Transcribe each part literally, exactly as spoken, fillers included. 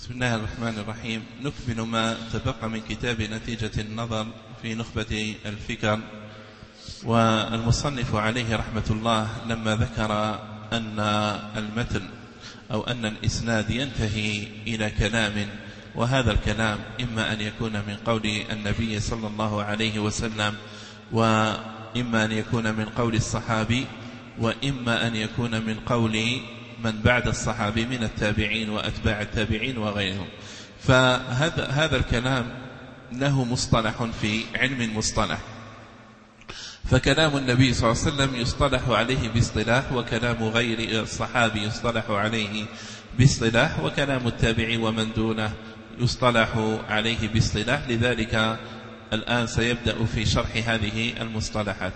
بسم الله الرحمن الرحيم. نكمل ما تبقى من كتاب نتيجة النظر في نخبة الفكر. والمصنف عليه رحمة الله لما ذكر أن المتن أو أن الإسناد ينتهي إلى كلام، وهذا الكلام إما أن يكون من قول النبي صلى الله عليه وسلم، وإما أن يكون من قول الصحابي، وإما أن يكون من قول من بعد الصحابي من التابعين وأتباع التابعين وغيرهم. فهذا هذا الكلام له مصطلح في علم المصطلح، فكلام النبي صلى الله عليه وسلم يصطلح عليه باصطلاح، وكلام غير الصحابي يصطلح عليه باصطلاح، وكلام التابعي ومن دونه يصطلح عليه باصطلاح. لذلك الآن سيبدأ في شرح هذه المصطلحات.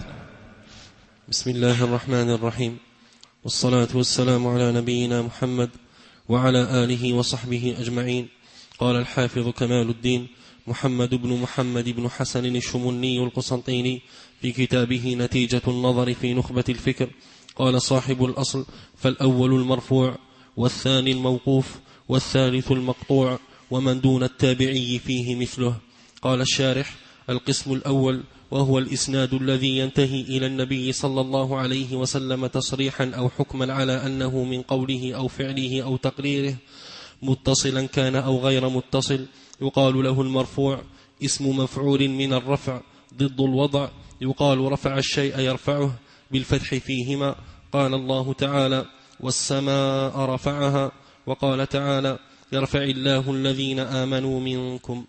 بسم الله الرحمن الرحيم، والصلاة والسلام على نبينا محمد وعلى آله وصحبه أجمعين. قال الحافظ كمال الدين محمد بن محمد بن حسن الشمني القسنطيني في كتابه نتيجة النظر في نخبة الفكر، قال صاحب الأصل: فالأول المرفوع، والثاني الموقوف، والثالث المقطوع، ومن دون التابعي فيه مثله. قال الشارح: القسم الأول وهو الإسناد الذي ينتهي إلى النبي صلى الله عليه وسلم تصريحا أو حكما على أنه من قوله أو فعله أو تقريره، متصلا كان أو غير متصل، يقال له المرفوع. اسم مفعول من الرفع ضد الوضع، يقال رفع الشيء يرفعه بالفتح فيهما. قال الله تعالى: والسماء رفعها، وقال تعالى: يرفع الله الذين آمنوا منكم.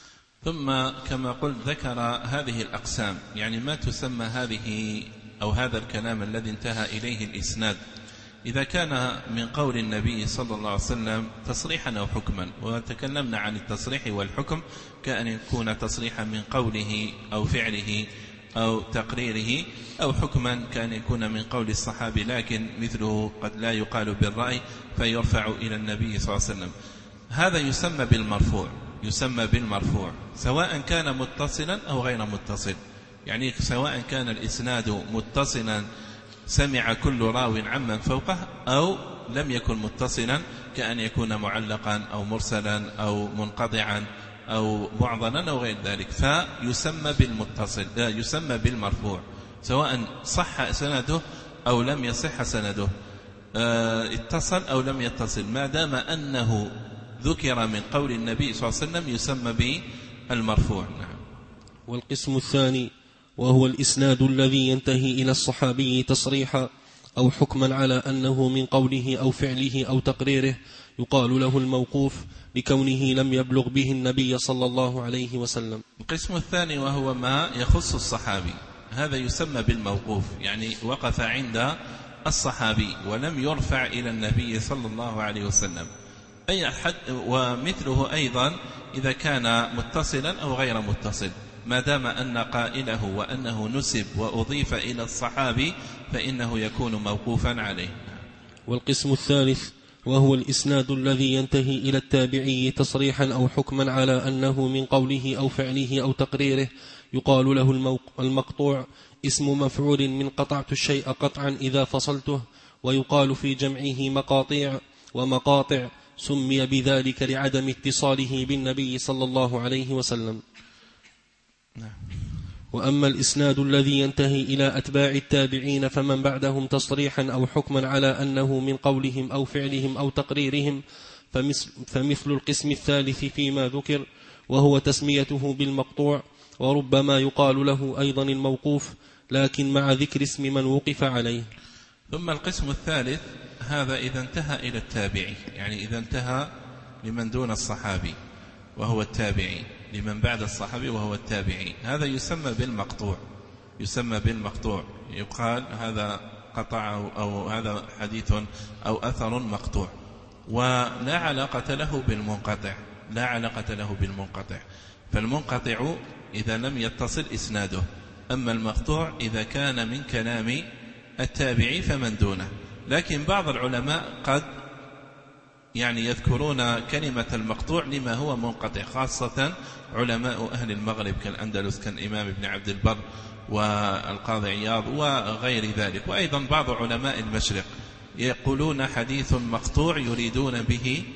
ثم كما قلت ذكر هذه الأقسام، يعني ما تسمى هذه أو هذا الكلام الذي انتهى إليه الإسناد، إذا كان من قول النبي صلى الله عليه وسلم تصريحا أو حكما. وتكلمنا عن التصريح والحكم كأن يكون تصريحا من قوله أو فعله أو تقريره، أو حكما كأن يكون من قول الصحابي لكن مثله قد لا يقال بالرأي فيرفع إلى النبي صلى الله عليه وسلم. هذا يسمى بالمرفوع، يسمى بالمرفوع سواء كان متصلا أو غير متصل، يعني سواء كان الإسناد متصلا سمع كل راو عمن فوقه، أو لم يكن متصلا كأن يكون معلقا أو مرسلا أو منقطعا أو معضلا أو غير ذلك، فيسمى بالمتصل يسمى بالمرفوع سواء صح سنده أو لم يصح سنده، اتصل أو لم يتصل، ما دام أنه ذكر من قول النبي صلى الله عليه وسلم يسمى بالمرفوع. نعم. والقسم الثاني وهو الإسناد الذي ينتهي إلى الصحابي تصريحا أو حكما على أنه من قوله أو فعله أو تقريره، يقال له الموقوف لكونه لم يبلغ به النبي صلى الله عليه وسلم. القسم الثاني وهو ما يخص الصحابي، هذا يسمى بالموقوف، يعني وقف عند الصحابي ولم يرفع إلى النبي صلى الله عليه وسلم. أي حد ومثله أيضا إذا كان متصلا أو غير متصل، ما دام أن قائله وأنه نسب وأضيف إلى الصحابي فإنه يكون موقوفا عليه. والقسم الثالث وهو الإسناد الذي ينتهي إلى التابعي تصريحا أو حكما على أنه من قوله أو فعله أو تقريره، يقال له المقطوع. اسم مفعول من قطعت الشيء قطعا إذا فصلته، ويقال في جمعه مقاطيع ومقاطع، سمي بذلك لعدم اتصاله بالنبي صلى الله عليه وسلم. وأما الإسناد الذي ينتهي إلى أتباع التابعين فمن بعدهم تصريحا أو حكما على أنه من قولهم أو فعلهم أو تقريرهم، فمثل, فمثل القسم الثالث فيما ذكر، وهو تسميته بالمقطوع، وربما يقال له أيضا الموقوف لكن مع ذكر اسم من وقف عليه. ثم القسم الثالث هذا إذا انتهى إلى التابعي، يعني إذا انتهى لمن دون الصحابي وهو التابعي، لمن بعد الصحابي وهو التابعي، هذا يسمى بالمقطوع يسمى بالمقطوع يقال هذا قطع أو هذا حديث أو أثر مقطوع، ولا علاقة له بالمنقطع لا علاقة له بالمنقطع فالمنقطع إذا لم يتصل إسناده، أما المقطوع إذا كان من كلام التابعي فمن دونه. لكن بعض العلماء قد يعني يذكرون كلمة المقطوع لما هو منقطع، خاصة علماء أهل المغرب كالأندلس كالإمام ابن عبد البر والقاضي عياض وغير ذلك، وأيضا بعض علماء المشرق يقولون حديث مقطوع يريدون به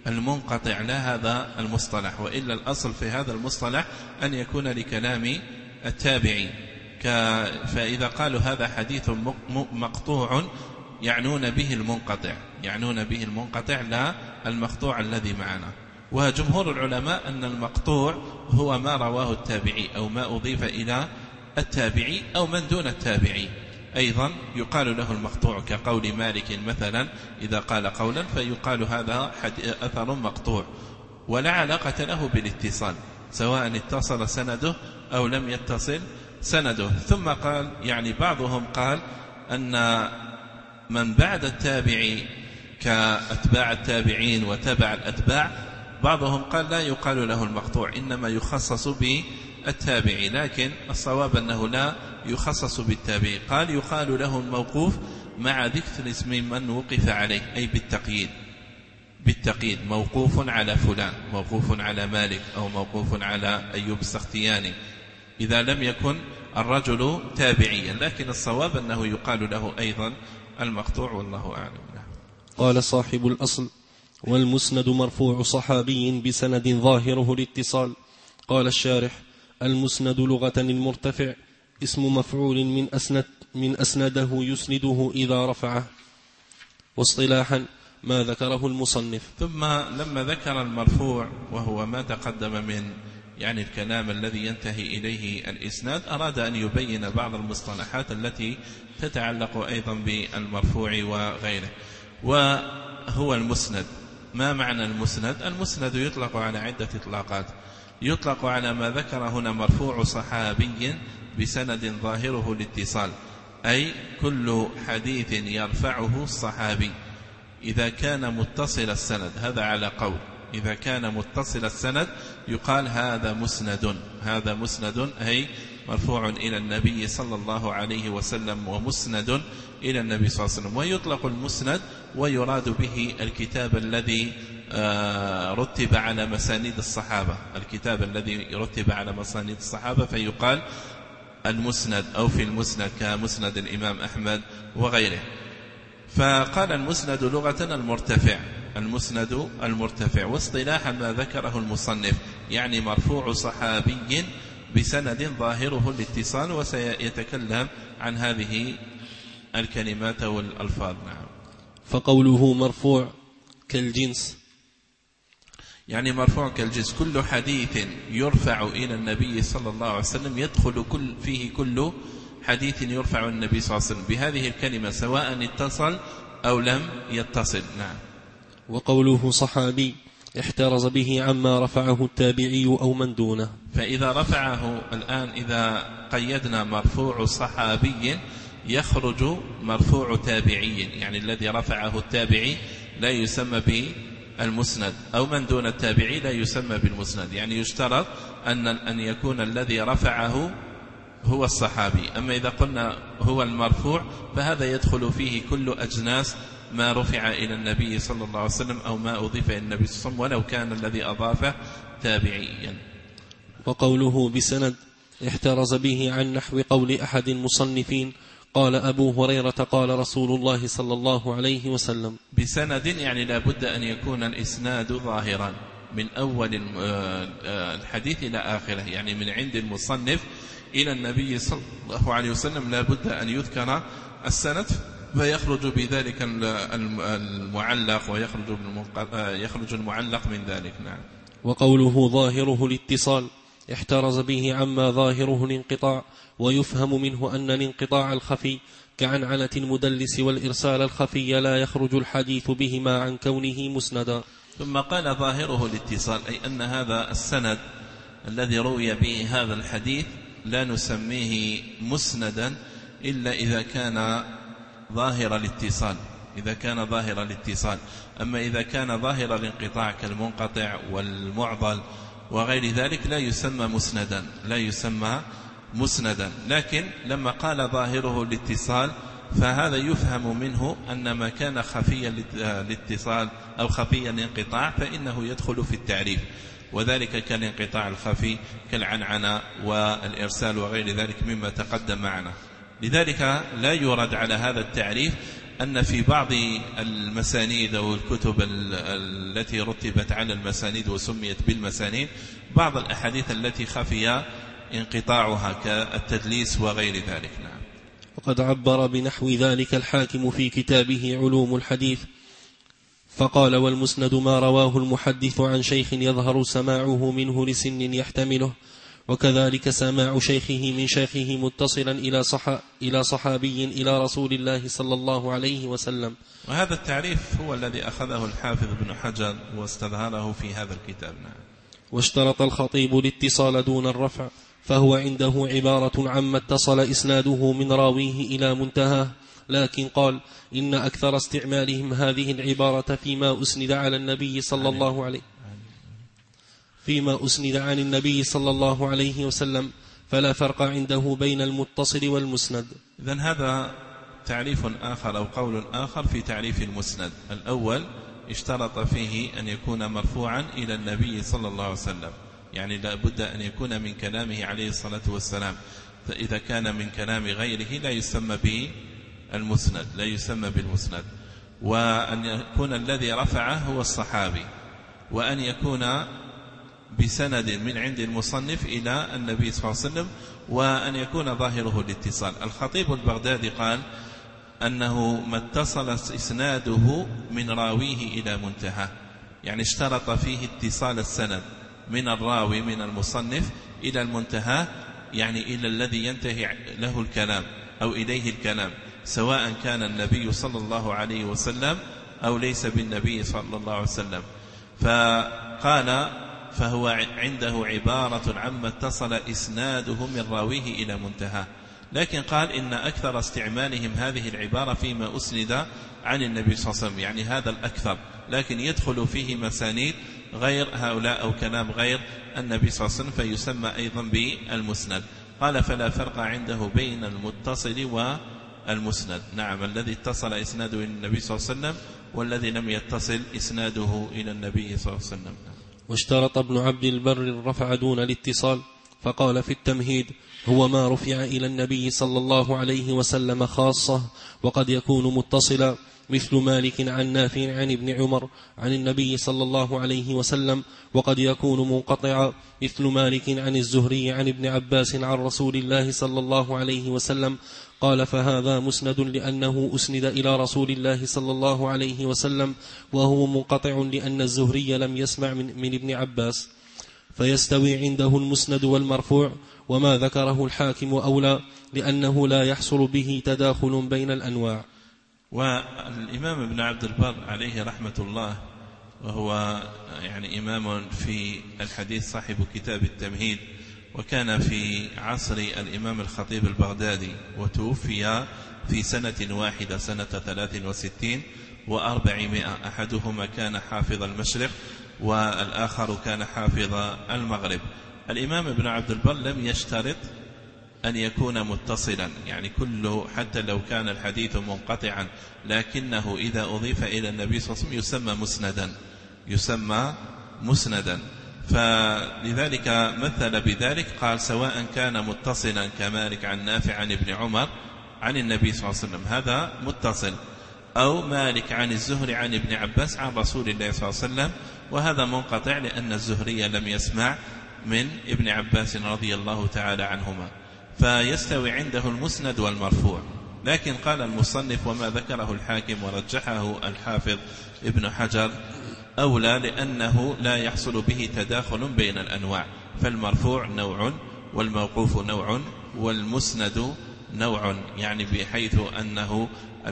المنقطع لا هذا المصطلح، وإلا الأصل في هذا المصطلح أن يكون لكلام التابعي. فإذا قالوا هذا حديث مقطوع يعنون به المنقطع، يعنون به المنقطع لا المقطوع الذي معنا. وجمهور العلماء أن المقطوع هو ما رواه التابعي أو ما أضيف إلى التابعي أو من دون التابعي، أيضا يقال له المقطوع، كقول مالك مثلا إذا قال قولا فيقال هذا أثر مقطوع ولا علاقة له بالاتصال، سواء اتصل سنده أو لم يتصل سنده. ثم قال يعني بعضهم قال أن من بعد التابعي كأتباع التابعين وتبع الأتباع، بعضهم قال لا يقال له المقطوع، إنما يخصص بالتابعي، لكن الصواب أنه لا يخصص بالتابعي. قال يقال له الموقوف مع ذكر اسم من وقف عليه، أي بالتقييد، بالتقييد موقوف على فلان، موقوف على مالك، أو موقوف على أيوب السختياني، إذا لم يكن الرجل تابعيا، لكن الصواب أنه يقال له أيضا المقطوع، والله أعلم. قال صاحب الأصل: والمسند مرفوع صحابي بسند ظاهره الاتصال. قال الشارح: المسند لغة المرتفع، اسم مفعول من أسند من أسنده يسنده إذا رفعه، واصطلاحا ما ذكره المصنف. ثم لما ذكر المرفوع وهو ما تقدم من يعني الكلام الذي ينتهي إليه الإسناد، أراد أن يبين بعض المصطلحات التي تتعلق أيضا بالمرفوع وغيره. وهو المسند، ما معنى المسند؟ المسند يطلق على عدة إطلاقات، يطلق على ما ذكر هنا مرفوع صحابي بسند ظاهره الاتصال، أي كل حديث يرفعه الصحابي إذا كان متصل السند، هذا على قول، إذا كان متصل السند يقال هذا مسند، هذا مسند أي مرفوع إلى النبي صلى الله عليه وسلم ومسند إلى النبي صلى الله عليه وسلم. ويطلق المسند ويراد به الكتاب الذي رتب على مسانيد الصحابة، الكتاب الذي رتب على مسانيد الصحابة فيقال المسند، أو في المسند كمسند الإمام أحمد وغيره. فقال المسند لغة المرتفع، المسند المرتفع، واصطلاحا ما ذكره المصنف يعني مرفوع صحابي بسند ظاهره الاتصال، وسيتكلم عن هذه الكلمات والألفاظ. نعم. فقوله مرفوع كالجنس، يعني مرفوع كالجنس كل حديث يرفع إلى النبي صلى الله عليه وسلم يدخل كل فيه كل حديث يرفع النبي صلى الله عليه وسلم بهذه الكلمة سواء اتصل أو لم يتصل. نعم. وقوله صحابي احترز به عما رفعه التابعي أو من دونه. فإذا رفعه الآن، إذا قيدنا مرفوع صحابي يخرج مرفوع تابعي، يعني الذي رفعه التابعي لا يسمى بالمسند، أو من دون التابعي لا يسمى بالمسند، يعني يشترط أن أن يكون الذي رفعه هو الصحابي. أما إذا قلنا هو المرفوع فهذا يدخل فيه كل أجناس ما رفع إلى النبي صلى الله عليه وسلم أو ما أضيف إلى النبي صلى الله عليه وسلم ولو كان الذي أضافه تابعيا. وقوله بسند احترز به عن نحو قول أحد المصنفين قال أبو هريرة قال رسول الله صلى الله عليه وسلم. بسند يعني لا بد أن يكون الإسناد ظاهرا من أول الحديث إلى آخره، يعني من عند المصنف إلى النبي صلى الله عليه وسلم لا بد أن يذكر السند، فيخرج بذلك المعلق ويخرج يخرج المعلق من ذلك. نعم. وقوله ظاهره الاتصال احترز به عما ظاهره الانقطاع، ويفهم منه أن الانقطاع الخفي كعنعنة المدلس والإرسال الخفي لا يخرج الحديث بهما عن كونه مسندا. ثم قال ظاهره الاتصال، أي أن هذا السند الذي روي به هذا الحديث لا نسميه مسندا إلا إذا كان ظاهر الاتصال، إذا كان ظاهر الاتصال. أما إذا كان ظاهر الانقطاع كالمنقطع والمعضل وغير ذلك لا يسمى مسندا، لا يسمى مسندا. لكن لما قال ظاهره الاتصال فهذا يفهم منه أن ما كان خفيا الاتصال أو خفيا الانقطاع فإنه يدخل في التعريف، وذلك كالانقطاع الخفي كالعنعنة والإرسال وغير ذلك مما تقدم معنا. لذلك لا يرد على هذا التعريف أن في بعض المسانيد أو الكتب التي رتبت على المسانيد وسميت بالمسانيد بعض الأحاديث التي خفي انقطاعها كالتدليس وغير ذلك. نعم. وقد عبر بنحو ذلك الحاكم في كتابه علوم الحديث فقال: والمسند ما رواه المحدث عن شيخ يظهر سماعه منه لسن يحتمله، وكذلك سماع شيخه من شيخه متصلا إلى, صح... إلى صحابي إلى رسول الله صلى الله عليه وسلم. وهذا التعريف هو الذي أخذه الحافظ ابن حجر واستظهره في هذا الكتاب. نعم. واشترط الخطيب الاتصال دون الرفع، فهو عنده عبارة عما اتصل إسناده من راويه إلى منتهاه، لكن قال إن أكثر استعمالهم هذه العبارة فيما أسند على النبي صلى الله عليه فيما أسند عن النبي صلى الله عليه وسلم، فلا فرق عنده بين المتصل والمسند. إذن هذا تعريف آخر أو قول آخر في تعريف المسند. الأول اشترط فيه أن يكون مرفوعا إلى النبي صلى الله عليه وسلم، يعني لا بد أن يكون من كلامه عليه الصلاة والسلام، فإذا كان من كلام غيره لا يسمى به المسند، لا يسمى بالمسند. وأن يكون الذي رفعه هو الصحابي، وأن يكون بسند من عند المصنف إلى النبي صلى الله عليه وسلم، وأن يكون ظاهره الاتصال. الخطيب البغدادي قال أنه ما اتصل إسناده من راويه إلى منتهى، يعني اشترط فيه اتصال السند من الراوي من المصنف إلى المنتهى، يعني إلى الذي ينتهي له الكلام أو إليه الكلام، سواء كان النبي صلى الله عليه وسلم أو ليس بالنبي صلى الله عليه وسلم. فقال فهو عنده عبارة عما اتصل إسناده من راويه إلى منتهى، لكن قال إن أكثر استعمالهم هذه العبارة فيما أسند عن النبي صلى الله عليه وسلم، يعني هذا الأكثر، لكن يدخل فيه مسانيد غير هؤلاء أو كلام غير النبي صلى الله عليه وسلم فيسمى أيضا بالمسند. قال فلا فرق عنده بين المتصل والمسند. نعم، الذي اتصل إسناده إلى النبي صلى الله عليه وسلم والذي لم يتصل إسناده إلى النبي صلى الله عليه وسلم. واشترط ابن عبد البر الرفع دون الاتصال، فقال في التمهيد: هو ما رفع إلى النبي صلى الله عليه وسلم خاصة، وقد يكون متصلا، مثل مالك عن نافع عن ابن عمر عن النبي صلى الله عليه وسلم، وقد يكون منقطعا، مثل مالك عن الزهري عن ابن عباس عن رسول الله صلى الله عليه وسلم. قال فهذا مسند لأنه أسند إلى رسول الله صلى الله عليه وسلم، وهو منقطع لأن الزهري لم يسمع من, من ابن عباس، فيستوي عنده المسند والمرفوع. وما ذكره الحاكم أولى، لأنه لا يحصل به تداخل بين الأنواع. والإمام ابن عبد البر عليه رحمة الله، وهو يعني إمام في الحديث صاحب كتاب التمهيد، وكان في عصر الإمام الخطيب البغدادي، وتوفي في سنة واحدة سنة ثلاث وستين وأربعمائة. أحدهما كان حافظ المشرق والآخر كان حافظ المغرب. الإمام ابن عبد البر لم يشترط أن يكون متصلا، يعني كله حتى لو كان الحديث منقطعا، لكنه إذا أضيف إلى النبي صلى الله عليه وسلم يسمى مسندا، يسمى مسندا. فلذلك مثل بذلك، قال سواء كان متصلا كمالك عن نافع عن ابن عمر عن النبي صلى الله عليه وسلم، هذا متصل، أو مالك عن الزهري عن ابن عباس عن رسول الله صلى الله عليه وسلم، وهذا منقطع لأن الزهري لم يسمع من ابن عباس رضي الله تعالى عنهما. فيستوي عنده المسند والمرفوع. لكن قال المصنف وما ذكره الحاكم ورجحه الحافظ ابن حجر أولى، لأنه لا يحصل به تداخل بين الأنواع، فالمرفوع نوع والموقوف نوع والمسند نوع، يعني بحيث أنه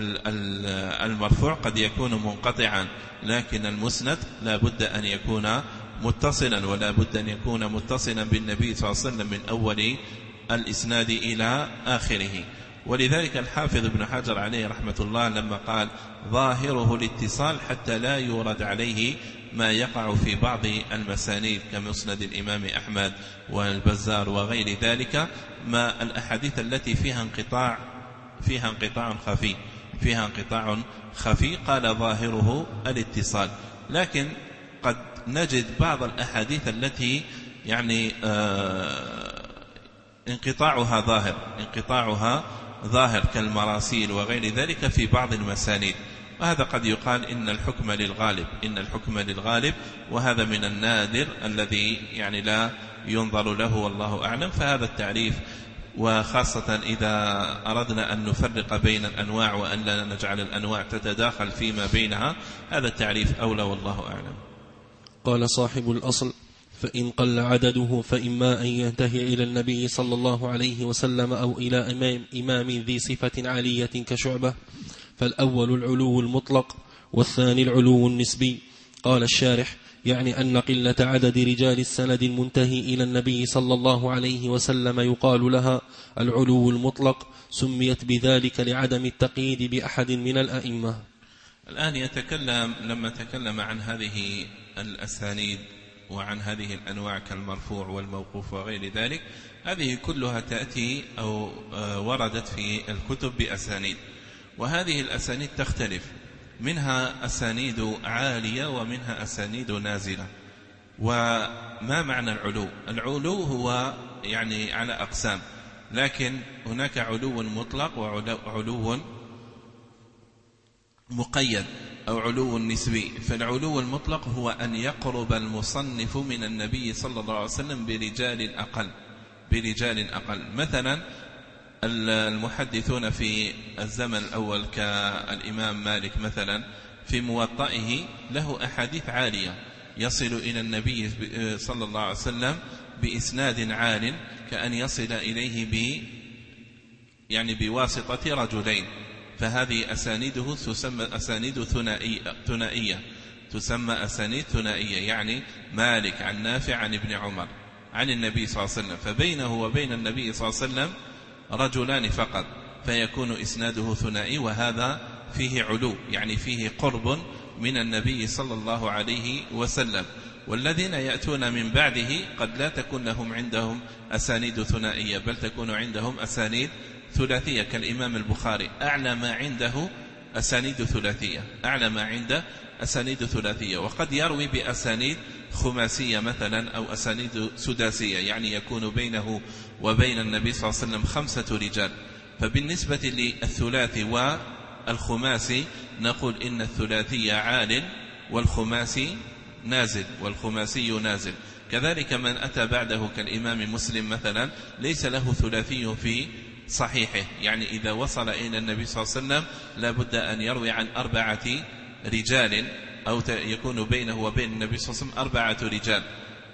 المرفوع قد يكون منقطعا، لكن المسند لا بد أن يكون متصلا، ولا بد أن يكون متصلا بالنبي صلى الله عليه وسلم من أول الإسناد إلى آخره. ولذلك الحافظ ابن حجر عليه رحمة الله لما قال ظاهره الاتصال حتى لا يورد عليه ما يقع في بعض المسانيد كمسند الإمام أحمد والبزار وغير ذلك، ما الأحاديث التي فيها انقطاع فيها انقطاع خفي فيها انقطاع خفي قال ظاهره الاتصال. لكن قد نجد بعض الأحاديث التي يعني آه انقطاعها ظاهر انقطاعها ظاهر كالمراسيل وغير ذلك في بعض المسانيد، وهذا قد يقال إن الحكم للغالب إن الحكم للغالب وهذا من النادر الذي يعني لا ينظر له والله أعلم. فهذا التعريف، وخاصة إذا أردنا أن نفرق بين الأنواع وأن لا نجعل الأنواع تتداخل فيما بينها، هذا التعريف أولى والله أعلم. قال صاحب الأصل: فإن قل عدده فإما أن ينتهي إلى النبي صلى الله عليه وسلم أو إلى إمام, إمام ذي صفة عالية كشعبة، فالأول العلو المطلق والثاني العلو النسبي. قال الشارح: يعني أن قلة عدد رجال السند المنتهي إلى النبي صلى الله عليه وسلم يقال لها العلو المطلق، سميت بذلك لعدم التقييد بأحد من الأئمة. الآن يتكلم لما تكلم عن هذه الأسانيد وعن هذه الأنواع كالمرفوع والموقوف وغير ذلك، هذه كلها تأتي أو وردت في الكتب بأسانيد، وهذه الأسانيد تختلف، منها أسانيد عالية ومنها أسانيد نازلة. وما معنى العلو؟ العلو هو يعني على أقسام، لكن هناك علو مطلق وعلو مقيد أو علو نسبي. فالعلو المطلق هو أن يقرب المصنف من النبي صلى الله عليه وسلم برجال أقل برجال أقل مثلا المحدثون في الزمن الأول كالإمام مالك مثلا في موطئه له أحاديث عالية يصل إلى النبي صلى الله عليه وسلم بإسناد عال، كأن يصل إليه ب يعني بواسطة رجلين، فهذه أسانيده تسمى أسانيد ثنائية ثنائية تسمى أسانيد ثنائية، يعني مالك عن نافع عن ابن عمر عن النبي صلى الله عليه وسلم، فبينه وبين النبي صلى الله عليه وسلم رجلان فقط، فيكون إسناده ثنائي، وهذا فيه علو، يعني فيه قرب من النبي صلى الله عليه وسلم. والذين يأتون من بعده قد لا تكون لهم عندهم أسانيد ثنائية، بل تكون عندهم أسانيد ثلاثية، كالإمام البخاري أعلى ما عنده أسانيد ثلاثية أعلى ما عنده أسانيد ثلاثية وقد يروي بأسانيد خماسية مثلا أو أسانيد سداسية، يعني يكون بينه وبين النبي صلى الله عليه وسلم خمسة رجال. فبالنسبة للثلاثي والخماسي نقول إن الثلاثي عال والخماسي نازل والخماسي نازل. كذلك من أتى بعده كالإمام مسلم مثلا ليس له ثلاثي في صحيحه، يعني إذا وصل إلى النبي صلى الله عليه وسلم لابد أن يروي عن أربعة رجال أو يكون بينه وبين النبي صلى الله عليه وسلم أربعة رجال.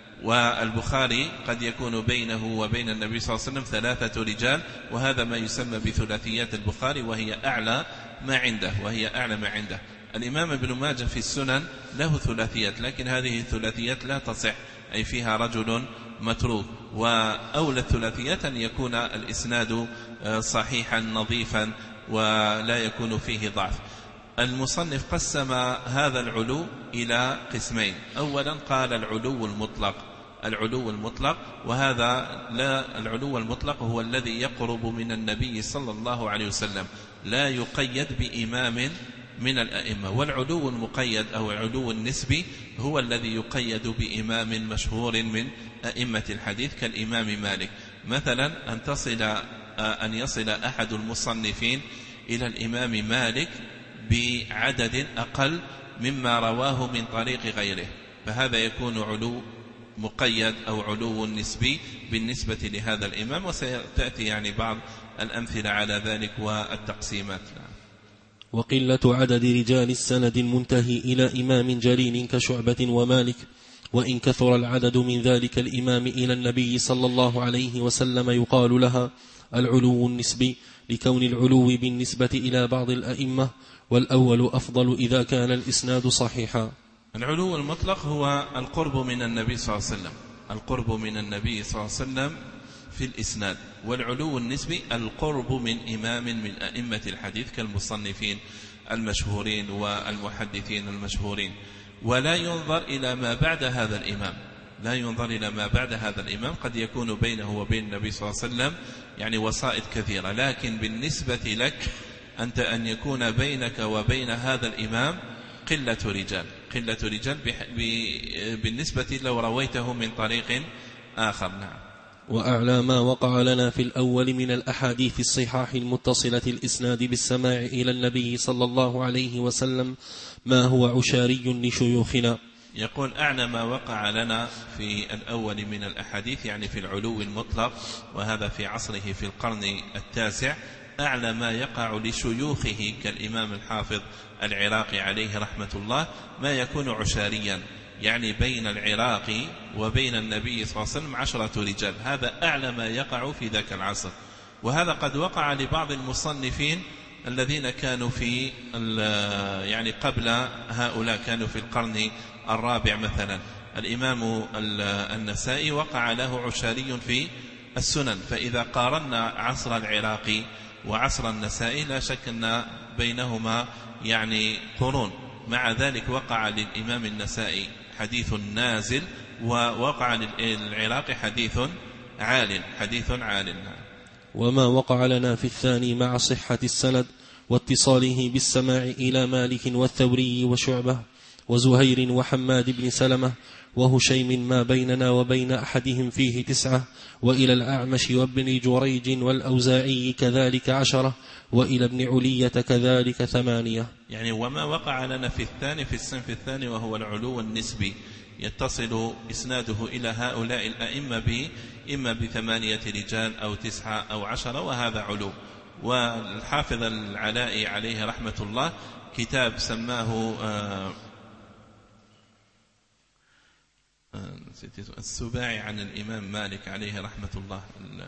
والبخاري قد يكون بينه وبين النبي صلى الله عليه وسلم ثلاثة رجال، وهذا ما يسمى بثلاثيات البخاري، وهي أعلى ما عنده وهي أعلى ما عنده. الإمام ابن ماجه في السنن له ثلاثيات، لكن هذه الثلاثيات لا تصح، أي فيها رجل متروك، وأولى الثلاثيات أن يكون الإسناد صحيحا نظيفا ولا يكون فيه ضعف. المصنف قسم هذا العلو إلى قسمين. أولا قال العلو المطلق العلو المطلق وهذا لا العلو المطلق هو الذي يقرب من النبي صلى الله عليه وسلم، لا يقيد بإمام من الأئمة. والعلو المقيد أو العلو النسبي هو الذي يقيد بإمام مشهور من أئمة الحديث كالإمام مالك مثلا، أن تصل أن يصل أحد المصنفين إلى الإمام مالك بعدد أقل مما رواه من طريق غيره، فهذا يكون علو مقيد أو علو نسبي بالنسبة لهذا الإمام، وسيأتي يعني بعض الأمثلة على ذلك والتقسيمات. وقلة عدد رجال السند المنتهي إلى إمام جليل كشعبة ومالك، وإن كثر العدد من ذلك الإمام إلى النبي صلى الله عليه وسلم يقال لها العلو النسبي، لكون العلو بالنسبة إلى بعض الأئمة، والأول أفضل إذا كان الإسناد صحيحا. العلو المطلق هو القرب من النبي صلى الله عليه وسلم القرب من النبي صلى الله عليه وسلم في الإسناد. والعلو النسبي القرب من إمام من أئمة الحديث كالمصنفين المشهورين والمحدثين المشهورين، ولا ينظر إلى ما بعد هذا الإمام لا ينظر إلى ما بعد هذا الإمام قد يكون بينه وبين النبي صلى الله عليه وسلم يعني وسائط كثيرة، لكن بالنسبة لك أنت أن يكون بينك وبين هذا الإمام قلة رجال قلة رجال بالنسبة لو رويته من طريق آخر. نعم. وأعلى ما وقع لنا في الأول من الأحاديث الصحاح المتصلة الإسناد بالسماع إلى النبي صلى الله عليه وسلم ما هو عشاري لشيوخنا. يقول أعلى ما وقع لنا في الأول من الأحاديث يعني في العلو المطلق، وهذا في عصره في القرن التاسع، أعلى ما يقع لشيوخه كالإمام الحافظ العراقي عليه رحمة الله ما يكون عشاريا، يعني بين العراقي وبين النبي صلى الله عليه وسلم عشرة رجال، هذا أعلى ما يقع في ذاك العصر. وهذا قد وقع لبعض المصنفين الذين كانوا في يعني قبل هؤلاء، كانوا في القرن الرابع مثلا. الإمام النسائي وقع له عشاري في السنن، فإذا قارنا عصر العراقي وعصر النسائي لا شك أن بينهما يعني قرون. مع ذلك وقع للإمام النسائي حديث نازل، ووقع للعراقي حديث عال حديث عال. وما وقع لنا في الثاني مع صحة السند واتصاله بالسماع إلى مالك والثوري وشعبة وزهير وحماد بن سلمة وهشيم ما بيننا وبين أحدهم فيه تسعة، وإلى الأعمش وابن جريج والأوزاعي كذلك عشرة، وإلى ابن علية كذلك ثمانية. يعني وما وقع لنا في الثاني في الصنف الثاني وهو العلو النسبي، يتصل إسناده إلى هؤلاء الأئمة به إما بثمانية رجال أو تسعة أو عشرة، وهذا علو. والحافظ العلائي عليه رحمة الله كتاب سماه آه السباعي عن الإمام مالك عليه رحمة الله،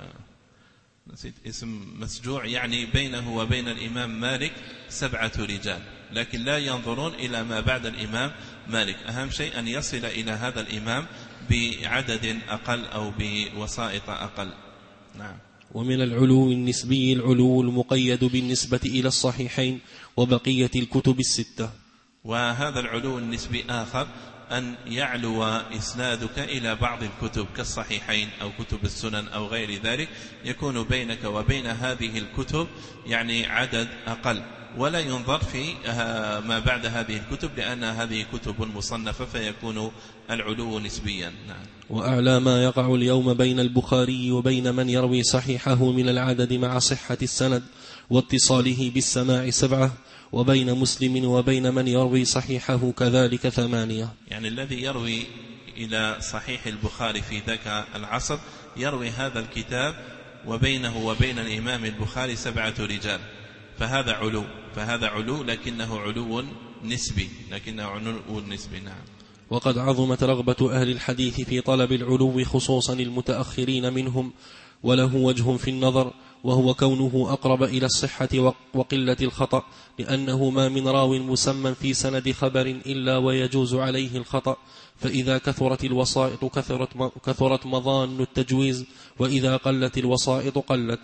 نسيت اسم مسجوع، يعني بينه وبين الإمام مالك سبعة رجال، لكن لا ينظرون إلى ما بعد الإمام مالك، أهم شيء أن يصل إلى هذا الإمام بعدد أقل أو بوسائط أقل. نعم. ومن العلو النسبي العلو المقيد بالنسبة إلى الصحيحين وبقية الكتب الستة. وهذا العلو النسبي آخر، أن يعلو إسنادك إلى بعض الكتب كالصحيحين أو كتب السنن أو غير ذلك، يكون بينك وبين هذه الكتب يعني عدد أقل، ولا ينظر في ما بعد هذه الكتب لأن هذه كتب مصنفة، فيكون العلو نسبيا. نعم. وأعلى ما يقع اليوم بين البخاري وبين من يروي صحيحه من العدد مع صحة السند واتصاله بالسماع سبعة، وبين مسلم وبين من يروي صحيحه كذلك ثمانية. يعني الذي يروي إلى صحيح البخاري في ذاك العصر يروي هذا الكتاب وبينه وبين الإمام البخاري سبعة رجال، فهذا علو فهذا علو لكنه علو نسبي لكنه علو نسبي. نعم. وقد عظمت رغبة أهل الحديث في طلب العلو خصوصا المتأخرين منهم، وله وجه في النظر، وهو كونه أقرب إلى الصحة وقلة الخطأ، لأنه ما من راو مسمى في سند خبر إلا ويجوز عليه الخطأ، فإذا كثرت الوسائط كثرت, كثرت مظان التجويز، وإذا قلت الوسائط قلت.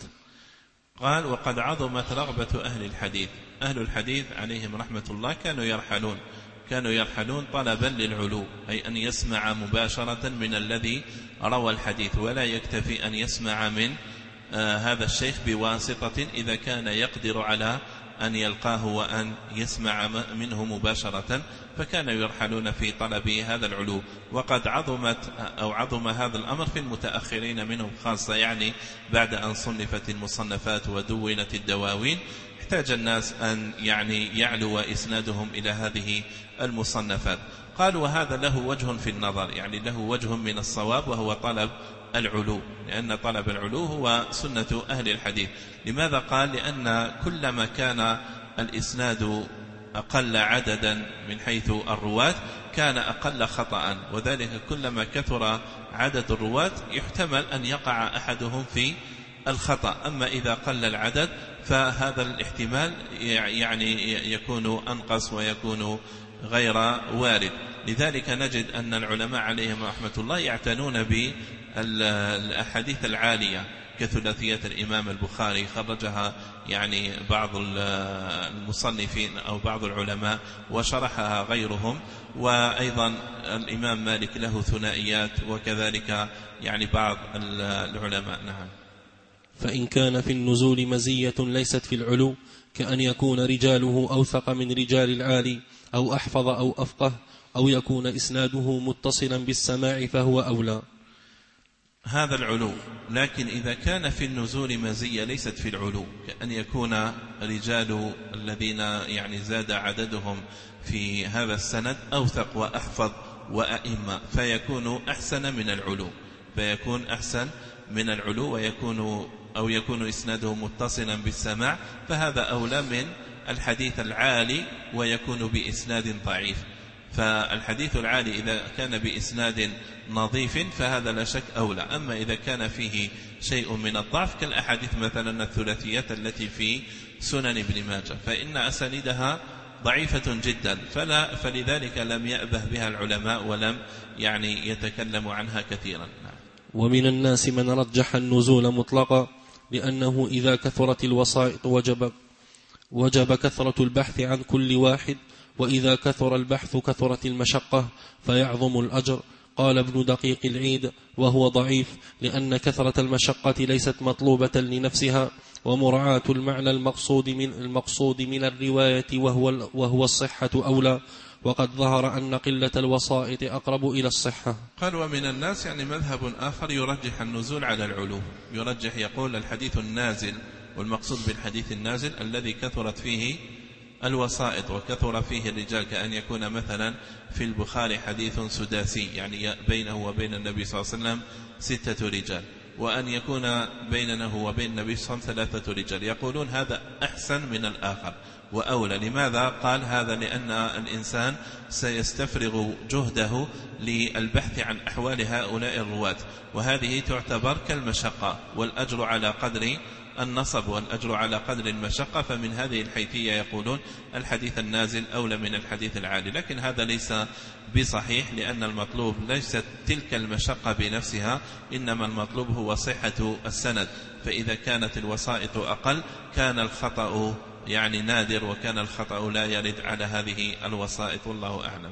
قال وقد عظمت رغبة أهل الحديث. أهل الحديث عليهم رحمة الله كانوا يرحلون كانوا يرحلون طلبا للعلو، أي أن يسمع مباشرة من الذي روى الحديث، ولا يكتفي أن يسمع من آه هذا الشيخ بواسطة إذا كان يقدر على أن يلقاه وأن يسمع منه مباشرة، فكانوا يرحلون في طلب هذا العلو. وقد عظمت أو عظم هذا الأمر في المتأخرين منهم خاصة، يعني بعد أن صنفت المصنفات ودونت الدواوين احتاج الناس أن يعني يعلو إسنادهم إلى هذه المصنفات. قال وهذا له وجه في النظر، يعني له وجه من الصواب، وهو طلب العلو، لأن طلب العلو هو سنة أهل الحديث. لماذا قال؟ لأن كلما كان الإسناد أقل عددا من حيث الرواة كان أقل خطأ، وذلك كلما كثر عدد الرواة يحتمل أن يقع أحدهم في الخطأ، أما إذا قل العدد فهذا الاحتمال يعني يكون أنقص ويكون غير وارد. لذلك نجد أن العلماء عليهم رحمة الله يعتنون بالأحاديث العالية كثلاثية الإمام البخاري، خرجها يعني بعض المصنفين أو بعض العلماء وشرحها غيرهم، وأيضا الإمام مالك له ثنائيات، وكذلك يعني بعض العلماء. نعم. فإن كان في النزول مزية ليست في العلو، كأن يكون رجاله أوثق من رجال العالي، أو أحفظ أو أفقه، أو يكون إسناده متصلا بالسماع، فهو أولى. هذا العلو. لكن إذا كان في النزول مزية ليست في العلو، كأن يكون رجال الذين يعني زاد عددهم في هذا السند أوثق وأحفظ وأئمة، فيكون أحسن من العلو، فيكون أحسن من العلو ويكون أو يكون إسناده متصلا بالسماع، فهذا أولى من الحديث العالي ويكون بإسناد ضعيف. فالحديث العالي إذا كان بإسناد نظيف فهذا لا شك أولى. أما إذا كان فيه شيء من الضعف كالأحاديث مثلا الثلاثيات التي في سنن ابن ماجه فإن أسانيدها ضعيفة جدا، فلا فلذلك لم يأبه بها العلماء ولم يعني يتكلم عنها كثيرا. ومن الناس من رجح النزول مطلقا لأنه إذا كثرت الوسائط وجب وجب كثرة البحث عن كل واحد، وإذا كثر البحث كثرت المشقة فيعظم الأجر. قال ابن دقيق العيد وهو ضعيف لأن كثرة المشقة ليست مطلوبة لنفسها، ومراعاة المعنى المقصود من المقصود من الرواية وهو وهو الصحة أولى، وقد ظهر أن قلة الوسائط أقرب إلى الصحة. قال ومن الناس يعني مذهب آخر يرجح النزول على العلو، يرجح يقول الحديث النازل، والمقصود بالحديث النازل الذي كثرت فيه الوسائط وكثر فيه الرجال، كأن يكون مثلا في البخاري حديث سداسي يعني بينه وبين النبي صلى الله عليه وسلم ستة رجال، وأن يكون بينه وبين النبي صلى الله عليه وسلم ثلاثة رجال، يقولون هذا أحسن من الآخر وأولى. لماذا؟ قال هذا لأن الإنسان سيستفرغ جهده للبحث عن أحوال هؤلاء الرواة، وهذه تعتبر كالمشقة، والأجر على قدر النصب والأجر على قدر المشقة، فمن هذه الحيثية يقولون الحديث النازل أولى من الحديث العالي. لكن هذا ليس بصحيح، لأن المطلوب ليست تلك المشقة بنفسها، إنما المطلوب هو صحة السند، فإذا كانت الوسائط أقل كان الخطأ يعني نادر، وكان الخطأ لا يرد على هذه الوسائط، والله أعلم.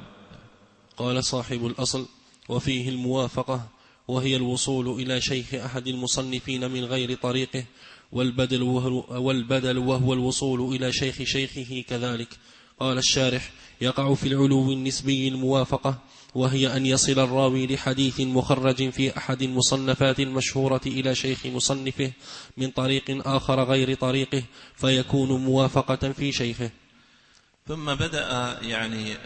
قال صاحب الأصل وفيه الموافقة، وهي الوصول إلى شيخ أحد المصنفين من غير طريقه، والبدل وهو, والبدل وهو الوصول إلى شيخ شيخه كذلك. قال الشارح يقع في العلو النسبي الموافقة، وهي أن يصل الراوي لحديث مخرج في أحد المصنفات المشهورة إلى شيخ مصنفه من طريق آخر غير طريقه، فيكون موافقة في شيخه. ثم بدأ يعني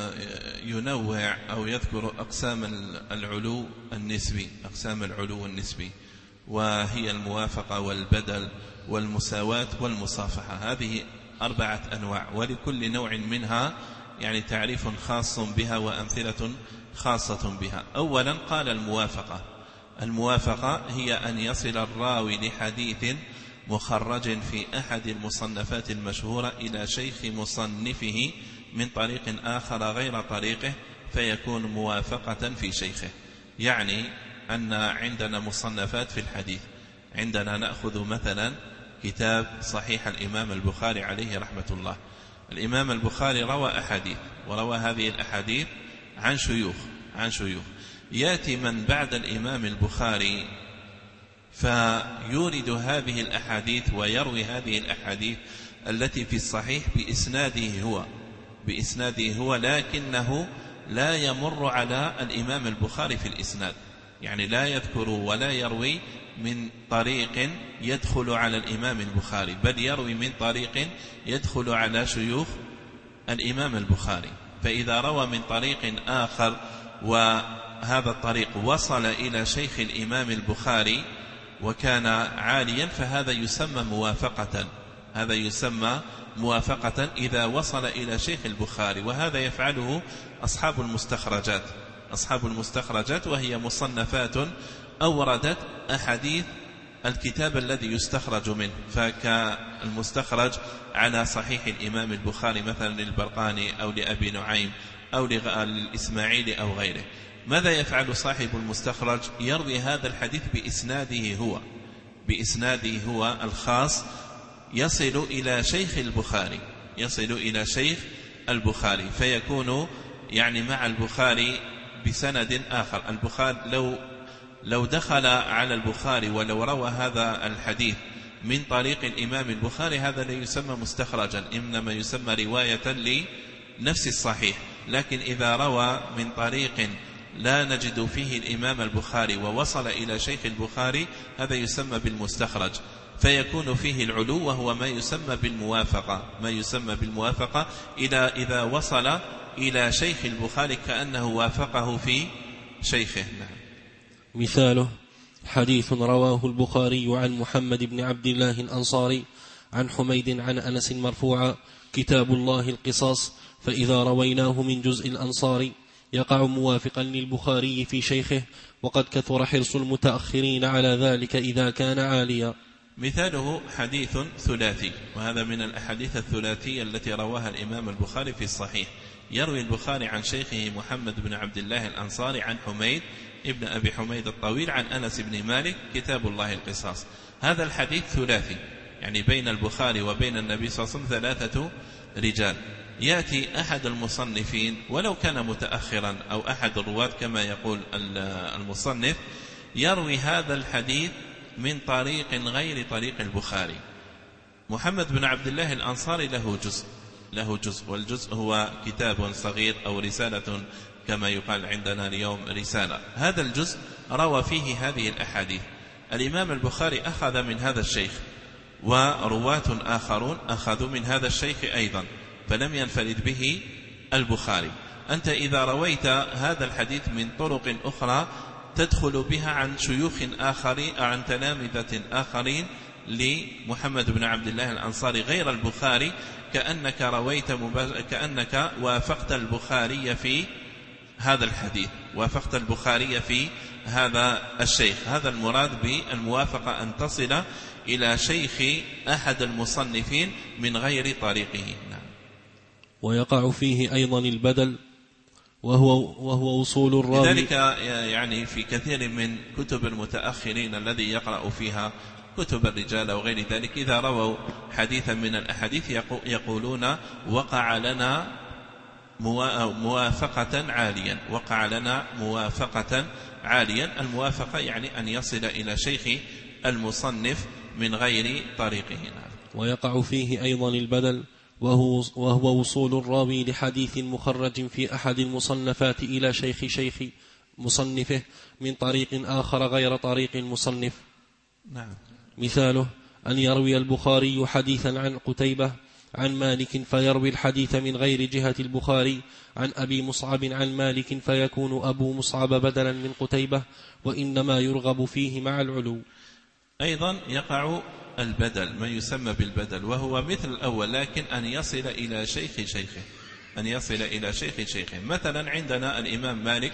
ينوع أو يذكر أقسام العلو النسبي، أقسام العلو النسبي، وهي الموافقة والبدل والمساواة والمصافحة. هذه أربعة أنواع، ولكل نوع منها يعني تعريف خاص بها وأمثلة خاصة بها. أولا قال الموافقة، الموافقة هي أن يصل الراوي لحديث مخرج في أحد المصنفات المشهورة إلى شيخ مصنفه من طريق آخر غير طريقه، فيكون موافقة في شيخه. يعني أن عندنا مصنفات في الحديث، عندنا نأخذ مثلا كتاب صحيح الإمام البخاري عليه رحمة الله. الإمام البخاري روى أحاديث، وروى هذه الأحاديث عن شيوخ عن شيوخ يأتي من بعد الإمام البخاري فيورد هذه الأحاديث ويروي هذه الأحاديث التي في الصحيح بإسناده هو بإسناده هو لكنه لا يمر على الإمام البخاري في الإسناد، يعني لا يذكر ولا يروي من طريق يدخل على الإمام البخاري، بل يروي من طريق يدخل على شيوخ الإمام البخاري. فإذا روى من طريق آخر وهذا الطريق وصل إلى شيخ الإمام البخاري وكان عاليا، فهذا يسمى موافقة، هذا يسمى موافقة إذا وصل إلى شيخ البخاري. وهذا يفعله أصحاب المستخرجات، أصحاب المستخرجات وهي مصنفات أوردت أحاديث الكتاب الذي يستخرج منه، فكالمستخرج على صحيح الإمام البخاري مثلا للبرقاني أو لأبي نعيم أو للإسماعيلي أو غيره. ماذا يفعل صاحب المستخرج؟ يروي هذا الحديث بإسناده هو بإسناده هو الخاص، يصل إلى شيخ البخاري يصل إلى شيخ البخاري فيكون يعني مع البخاري بسند آخر. البخاري لو لو دخل على البخاري ولو روى هذا الحديث من طريق الإمام البخاري هذا لا يسمى مستخرجا، إنما يسمى رواية لنفس الصحيح. لكن إذا روى من طريق لا نجد فيه الإمام البخاري ووصل إلى شيخ البخاري، هذا يسمى بالمستخرج، فيكون فيه العلو، وهو ما يسمى بالموافقة، ما يسمى بالموافقة إلى إذا وصل إلى شيخ البخاري كأنه وافقه في شيخه. نعم. مثاله حديث رواه البخاري عن محمد بن عبد الله الأنصاري عن حميد عن أنس مرفوعا: كتاب الله القصاص، فإذا رويناه من جزء الأنصار يقع موافقا للبخاري في شيخه، وقد كثر حرص المتأخرين على ذلك إذا كان عاليا. مثاله حديث ثلاثي، وهذا من الأحاديث الثلاثية التي رواها الإمام البخاري في الصحيح. يروي البخاري عن شيخه محمد بن عبد الله الأنصاري عن حميد ابن أبي حميد الطويل عن أنس بن مالك: كتاب الله القصاص. هذا الحديث ثلاثي، يعني بين البخاري وبين النبي صلى الله عليه وسلم ثلاثة رجال. يأتي أحد المصنفين ولو كان متأخرا أو أحد الرواة كما يقول المصنف، يروي هذا الحديث من طريق غير طريق البخاري. محمد بن عبد الله الأنصاري له جزء له جزء والجزء هو كتاب صغير أو رسالة كما يقال عندنا اليوم رسالة. هذا الجزء روى فيه هذه الأحاديث. الإمام البخاري أخذ من هذا الشيخ، ورواة آخرون أخذوا من هذا الشيخ أيضا، فلم ينفرد به البخاري. أنت إذا رويت هذا الحديث من طرق أخرى تدخل بها عن شيوخ آخرين، عن تلامذة آخرين لمحمد بن عبد الله الأنصاري غير البخاري، كأنك رويت مباز... كأنك وافقت البخاري في هذا الحديث، وافقت البخاري في هذا الشيخ. هذا المراد بالموافقة، أن تصل إلى شيخ أحد المصنفين من غير طريقه. نعم. ويقع فيه أيضا البدل، وهو, وهو وصول الراوي. لذلك يعني في كثير من كتب المتأخرين الذي يقرأ فيها كتب الرجال وغير ذلك، إذا رووا حديثا من الأحاديث يقولون: وقع لنا موافقة عاليا، وقع لنا موافقة عاليا. الموافقة يعني أن يصل إلى شيخ المصنف من غير طريقه. ويقع فيه أيضا البدل، وهو, وهو وصول الراوي لحديث مخرج في أحد المصنفات إلى شيخ شيخ مصنفه من طريق آخر غير طريق المصنف. نعم. مثاله أن يروي البخاري حديثا عن قتيبة عن مالك فيروي الحديث من غير جهة البخاري عن أبي مصعب عن مالك، فيكون أبو مصعب بدلا من قتيبة، وإنما يرغب فيه مع العلو. أيضا يقع البدل، ما يسمى بالبدل، وهو مثل الأول، لكن أن يصل إلى شيخ شيخه، أن يصل إلى شيخ شيخه. مثلا عندنا الإمام مالك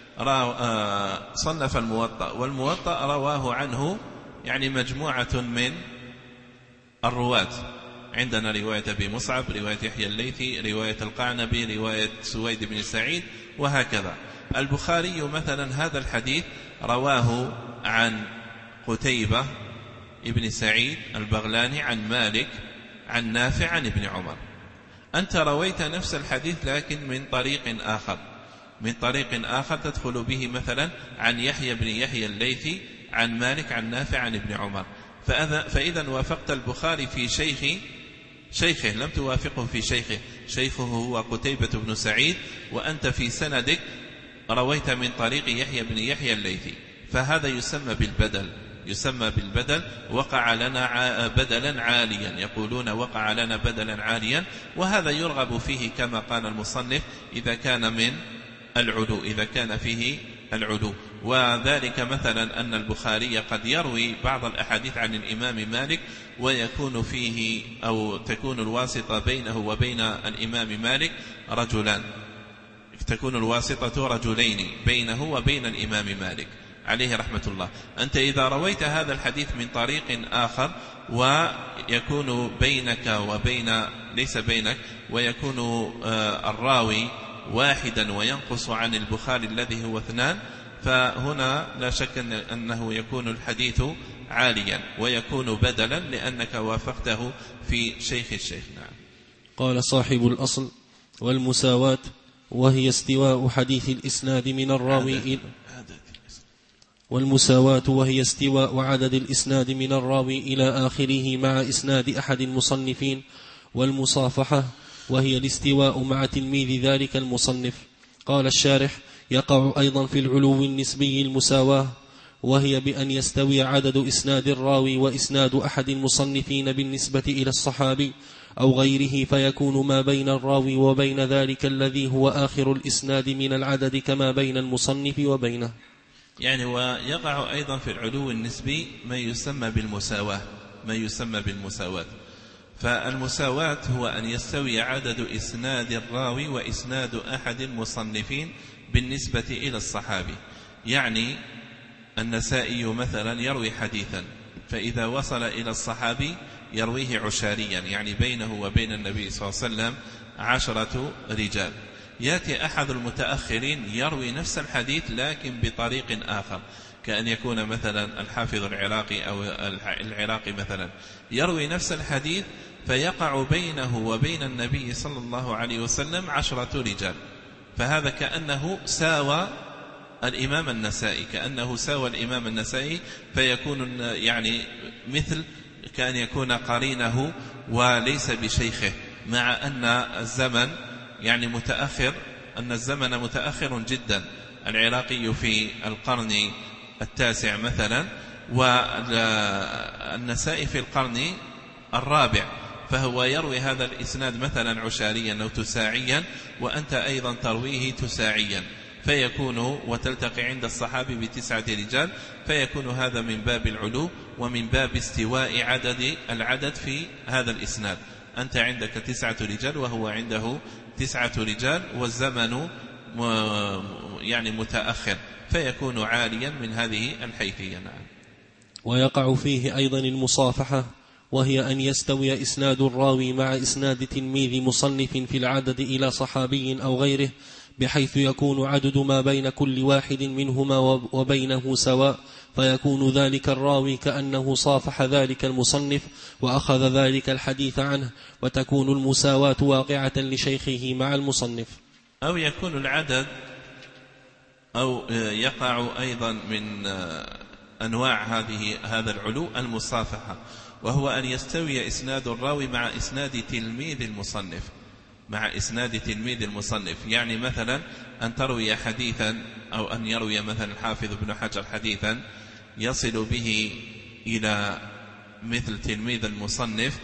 صنف الموطأ، والموطأ رواه عنه يعني مجموعة من الرواة. عندنا رواية أبي مصعب، رواية يحيى الليثي، رواية القعنبي، رواية سويد بن سعيد، وهكذا. البخاري مثلا هذا الحديث رواه عن قتيبة ابن سعيد البغلاني عن مالك عن نافع عن ابن عمر. أنت رويت نفس الحديث لكن من طريق آخر، من طريق آخر تدخل به مثلا عن يحيى بن يحيى الليثي عن مالك عن نافع عن ابن عمر. فإذا وافقت البخاري في شيخ شيخه، لم توافقه في شيخه. شيخه هو قتيبة بن سعيد، وأنت في سندك رويت من طريق يحيى بن يحيى الليثي، فهذا يسمى بالبدل، يسمى بالبدل. وقع لنا بدلا عاليا، يقولون وقع لنا بدلا عاليا، وهذا يرغب فيه كما قال المصنف إذا كان من العلو، إذا كان فيه العلو. وذلك مثلا أن البخاري قد يروي بعض الأحاديث عن الإمام مالك ويكون فيه أو تكون الواسطة بينه وبين الإمام مالك رجلان، تكون الواسطة رجلين بينه وبين الإمام مالك عليه رحمة الله. أنت إذا رويت هذا الحديث من طريق آخر ويكون بينك وبين ليس بينك ويكون الراوي واحدا وينقص عن البخاري الذي هو اثنان، فهنا لا شك أنه يكون الحديث عاليا ويكون بدلا لأنك وافقته في شيخ الشيخ. نعم. قال صاحب الأصل: والمساواة وهي استواء حديث الإسناد من الراوي إلى والمساواة وهي استواء عدد الإسناد من الراوي إلى آخره مع إسناد أحد المصنفين. والمصافحة وهي الاستواء مع تلميذ ذلك المصنف. قال الشارح: يقع أيضا في العلو النسبي المساواة، وهي بأن يستوي عدد إسناد الراوي وإسناد أحد المصنفين بالنسبة إلى الصحابي أو غيره، فيكون ما بين الراوي وبين ذلك الذي هو آخر الإسناد من العدد كما بين المصنف وبينه. يعني ويقع أيضا في العلو النسبي ما يسمى بالمساواة ما يسمى بالمساواة فالمساواة هو أن يستوي عدد إسناد الراوي وإسناد أحد المصنفين بالنسبة إلى الصحابي. يعني النسائي مثلا يروي حديثا، فإذا وصل إلى الصحابي يرويه عشاريا، يعني بينه وبين النبي صلى الله عليه وسلم عشرة رجال. يأتي أحد المتأخرين يروي نفس الحديث لكن بطريق آخر، كأن يكون مثلا الحافظ العراقي أو العراقي مثلا يروي نفس الحديث فيقع بينه وبين النبي صلى الله عليه وسلم عشرة رجال، فهذا كأنه ساوى الإمام النسائي كأنه ساوى الإمام النسائي فيكون يعني مثل كأن يكون قرينه وليس بشيخه، مع أن الزمن يعني متأخر أن الزمن متأخر جدا. العراقي في القرن التاسع مثلا والنسائي في القرن الرابع، فهو يروي هذا الإسناد مثلا عشاريا أو تساعيا وأنت أيضا ترويه تساعيا، فيكون وتلتقي عند الصحابي بتسعة رجال، فيكون هذا من باب العلو ومن باب استواء عدد العدد في هذا الإسناد. أنت عندك تسعة رجال وهو عنده تسعة رجال والزمن يعني متأخر، فيكون عاليا من هذه الحيثية. نعم. ويقع فيه أيضا المصافحة، وهي أن يستوي إسناد الراوي مع إسناد تلميذ مصنف في العدد إلى صحابي أو غيره، بحيث يكون عدد ما بين كل واحد منهما وبينه سواء، فيكون ذلك الراوي كأنه صافح ذلك المصنف وأخذ ذلك الحديث عنه، وتكون المساواة واقعة لشيخه مع المصنف. أو يكون العدد أو يقع أيضا من أنواع هذه هذا العلو المصافحة، وهو أن يستوي إسناد الراوي مع إسناد تلميذ المصنف مع إسناد تلميذ المصنف. يعني مثلا أن تروي حديثا أو أن يروي مثلا الحافظ ابن حجر حديثا يصل به إلى مثل تلميذ المصنف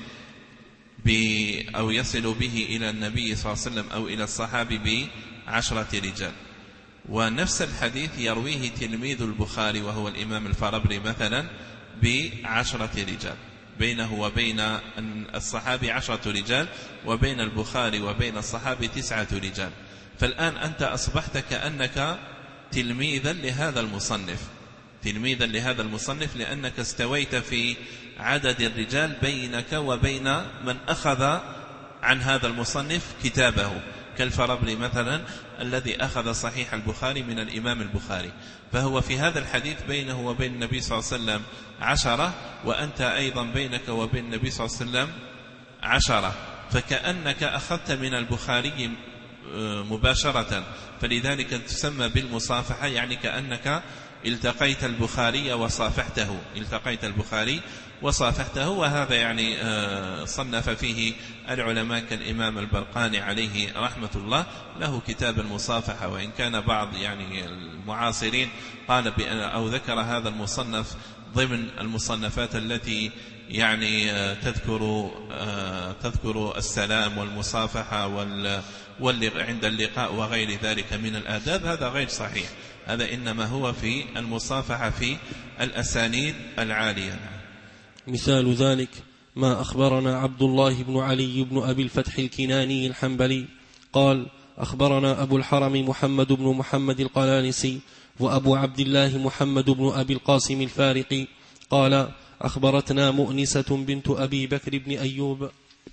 أو يصل به إلى النبي صلى الله عليه وسلم أو إلى الصحابي بعشرة رجال، ونفس الحديث يرويه تلميذ البخاري وهو الإمام الفارابري مثلا بعشرة رجال، بينه وبين الصحابي عشرة رجال وبين البخاري وبين الصحابي تسعة رجال. فالآن أنت أصبحت كأنك تلميذا لهذا المصنف تلميذا لهذا المصنف لأنك استويت في عدد الرجال بينك وبين من أخذ عن هذا المصنف كتابه، كالفارابري مثلا الذي أخذ صحيح البخاري من الإمام البخاري، فهو في هذا الحديث بينه وبين النبي صلى الله عليه وسلم عشرة، وأنت أيضا بينك وبين النبي صلى الله عليه وسلم عشرة، فكأنك أخذت من البخاري مباشرة، فلذلك تسمى بالمصافحة، يعني كأنك التقيت البخاري وصافحته التقيت البخاري وصافحته. وهذا يعني صنف فيه العلماء كالإمام البرقاني عليه رحمة الله، له كتاب المصافحة، وإن كان بعض يعني المعاصرين قال بأن أو ذكر هذا المصنف ضمن المصنفات التي يعني تذكر تذكر السلام والمصافحة وال عند اللقاء وغير ذلك من الآداب. هذا غير صحيح، هذا إنما هو في المصافحة في الأسانيد العالية. مثال ذلك ما أخبرنا عبد الله بن علي بن أبي الفتح الكناني الحنبلي قال أخبرنا أبو الحرم محمد بن محمد القلانسي وأبو عبد الله محمد بن أبي القاسم الفارقي قال أخبرتنا مؤنسة بنت أبي بكر بن أيوب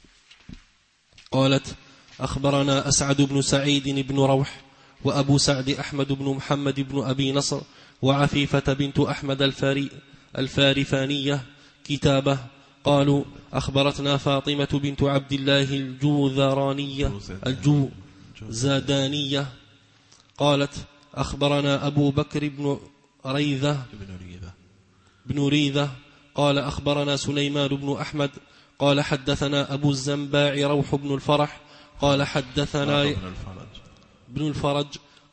قالت أخبرنا أسعد بن سعيد بن روح وأبو سعد أحمد بن محمد بن أبي نصر وعفيفة بنت أحمد الفاري الفارفانية كتابه قالوا أخبرتنا فاطمة بنت عبد الله الجوذرانية الجوزادانية قالت أخبرنا أبو بكر بن ريذة بن ريذة قال أخبرنا سليمان بن أحمد قال حدثنا أبو الزنباع روح بن الفرح قال حدثنا بن الفرج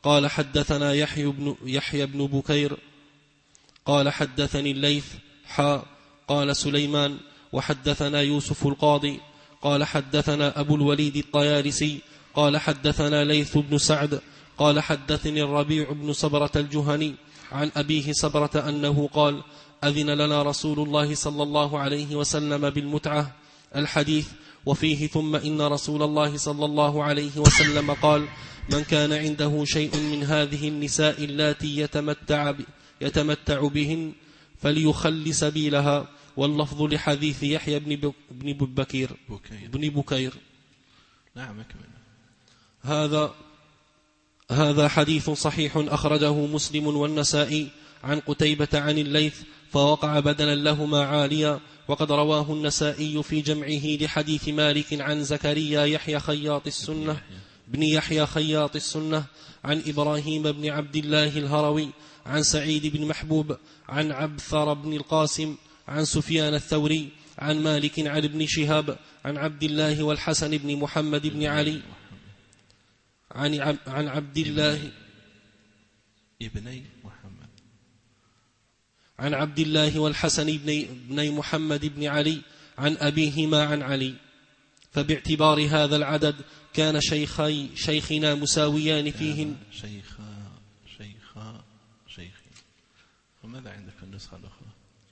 قال حدثنا يحيى بن, يحيى بن بكير قال حدثني الليث حا قال سليمان وحدثنا يوسف القاضي قال حدثنا أبو الوليد الطيالسي قال حدثنا ليث بن سعد قال حدثني الربيع بن صبرة الجهني عن أبيه صبرة أنه قال أذن لنا رسول الله صلى الله عليه وسلم بالمتعة الحديث وفيه ثم إن رسول الله صلى الله عليه وسلم قال من كان عنده شيء من هذه النساء اللاتي يتمتع, يتمتع بهن فليخل سبيلها. واللفظ لحديث يحيى بن, بن بكير بن بكير نعم أكمل. هذا هذا حديث صحيح أخرجه مسلم والنسائي عن قتيبة عن الليث فوقع بدلا لهما عاليا. وقد رواه النسائي في جمعه لحديث مالك عن زكريا يحيى خياط السنة بن يحيى خياط السنة عن إبراهيم بن عبد الله الهروي عن سعيد بن محبوب عن عبثر بن القاسم عن سفيان الثوري عن مالك عن ابن شهاب عن عبد الله والحسن بن محمد بن علي عن عن عبد الله ابني محمد عن عبد الله والحسن بن بن محمد بن علي عن أبيهما عن علي. فباعتبار هذا العدد كان شيخي شيخنا مساويان فيهن. شيخا شيخا شيخي. وماذا عندك في النسخة الأخرى؟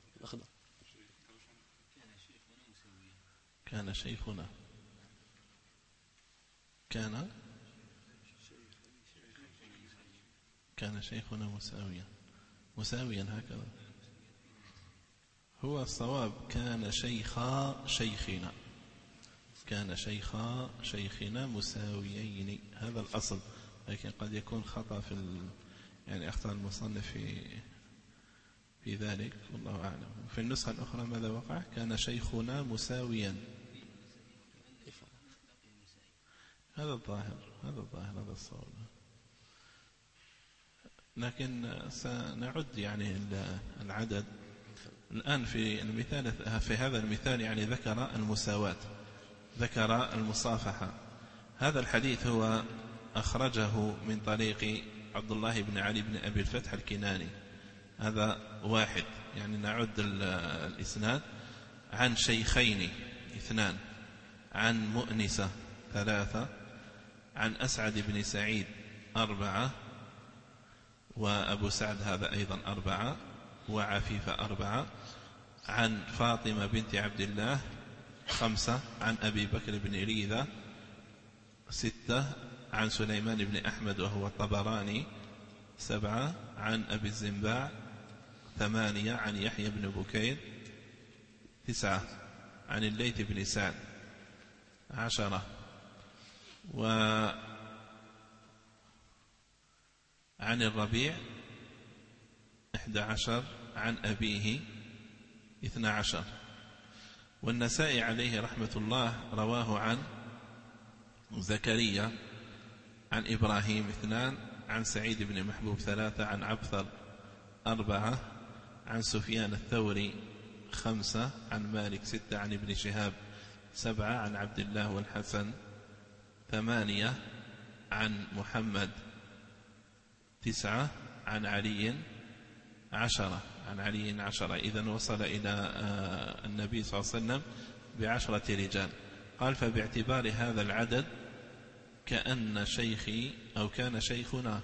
كان شيخنا كان كان شيخنا مساويا مساويا هكذا هو الصواب. كان شيخا شيخنا كان شيخا شيخنا مساويين هذا الأصل. لكن قد يكون خطأ في ال... يعني أخطأ المصنف في في ذلك والله أعلم. في النسخة الأخرى ماذا وقع؟ كان شيخنا مساويا. هذا الظاهر هذا الظاهر هذا الصواب. لكن سنعد يعني العدد الآن في المثال في هذا المثال يعني ذكر المساواة ذكر المصافحة. هذا الحديث هو أخرجه من طريق عبد الله بن علي بن أبي الفتح الكناني. هذا واحد يعني نعد الإسناد عن شيخين اثنان عن مؤنسة ثلاثة عن أسعد بن سعيد أربعة وأبو سعد هذا أيضا أربعة وعفيفة أربعة عن فاطمة بنت عبد الله خمسة عن أبي بكر بن ريذة ستة عن سليمان بن أحمد وهو الطبراني سبعة عن أبي الزنباع ثمانية عن يحيى بن بكير تسعة عن الليث بن سعد عشرة وعن الربيع إحدى عشر عن أبيه اثنى عشر. والنسائي عليه رحمة الله رواه عن زكريا عن إبراهيم اثنان عن سعيد بن محبوب ثلاثة عن عبثر أربعة عن سفيان الثوري خمسة عن مالك ستة عن ابن شهاب سبعة عن عبد الله والحسن ثمانية عن محمد تسعة عن علي عشرة عن علي عشرة. إذن وصل إلى النبي صلى الله عليه وسلم بعشرة رجال. قال فباعتبار هذا العدد كأن شيخي أو كان شيخنا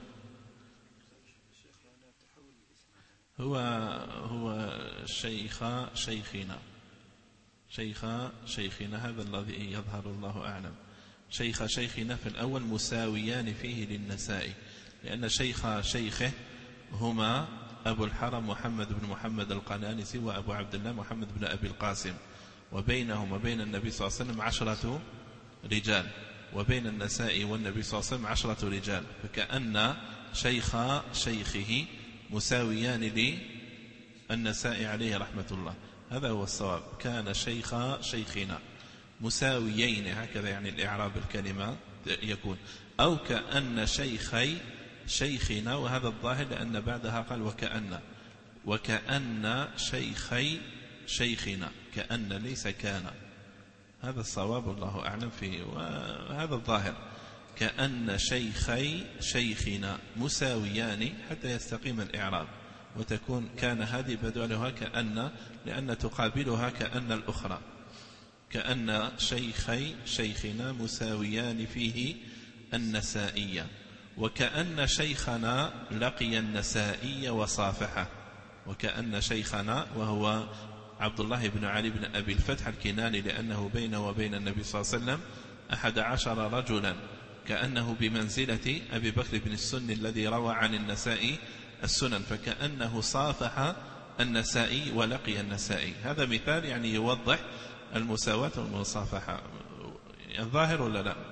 هو هو شيخ شيخنا شيخ شيخنا هذا الذي يظهر الله أعلم. شيخ شيخنا في الأول مساويان فيه للنسائي لأن شيخ شيخه هما أبو الحرم محمد بن محمد القنانسي وأبو عبد الله محمد بن أبي القاسم وبينهم وبين النبي صلى الله عليه وسلم عشرة رجال وبين النسائي والنبي صلى الله عليه وسلم عشرة رجال. فكأن شيخ شيخه مساويان للنسائي عليه رحمة الله. هذا هو الصواب. كان شيخ شيخنا مساويين هكذا يعني الإعراب الكلمة يكون أو كأن شيخي شيخنا وهذا الظاهر لأن بعدها قال وكأن وكأن شيخي شيخنا كأن ليس كان. هذا الصواب الله أعلم فيه وهذا الظاهر. كأن شيخي شيخنا مساويان حتى يستقيم الإعراب، وتكون كان هذه بدلها كأن، لأن تقابلها كأن الأخرى، كأن شيخي شيخنا مساويان فيه النسائية، وكأن شيخنا لقي النسائي وصافحه، وكأن شيخنا وهو عبد الله بن علي بن أبي الفتح الكناني، لأنه بينه وبين النبي صلى الله عليه وسلم أحد عشر رجلا، كأنه بمنزلة أبي بكر بن السني الذي روى عن النسائي السنن، فكأنه صافح النسائي ولقي النسائي. هذا مثال يعني يوضح المساواة والمصافحة. الظاهر ولا لا؟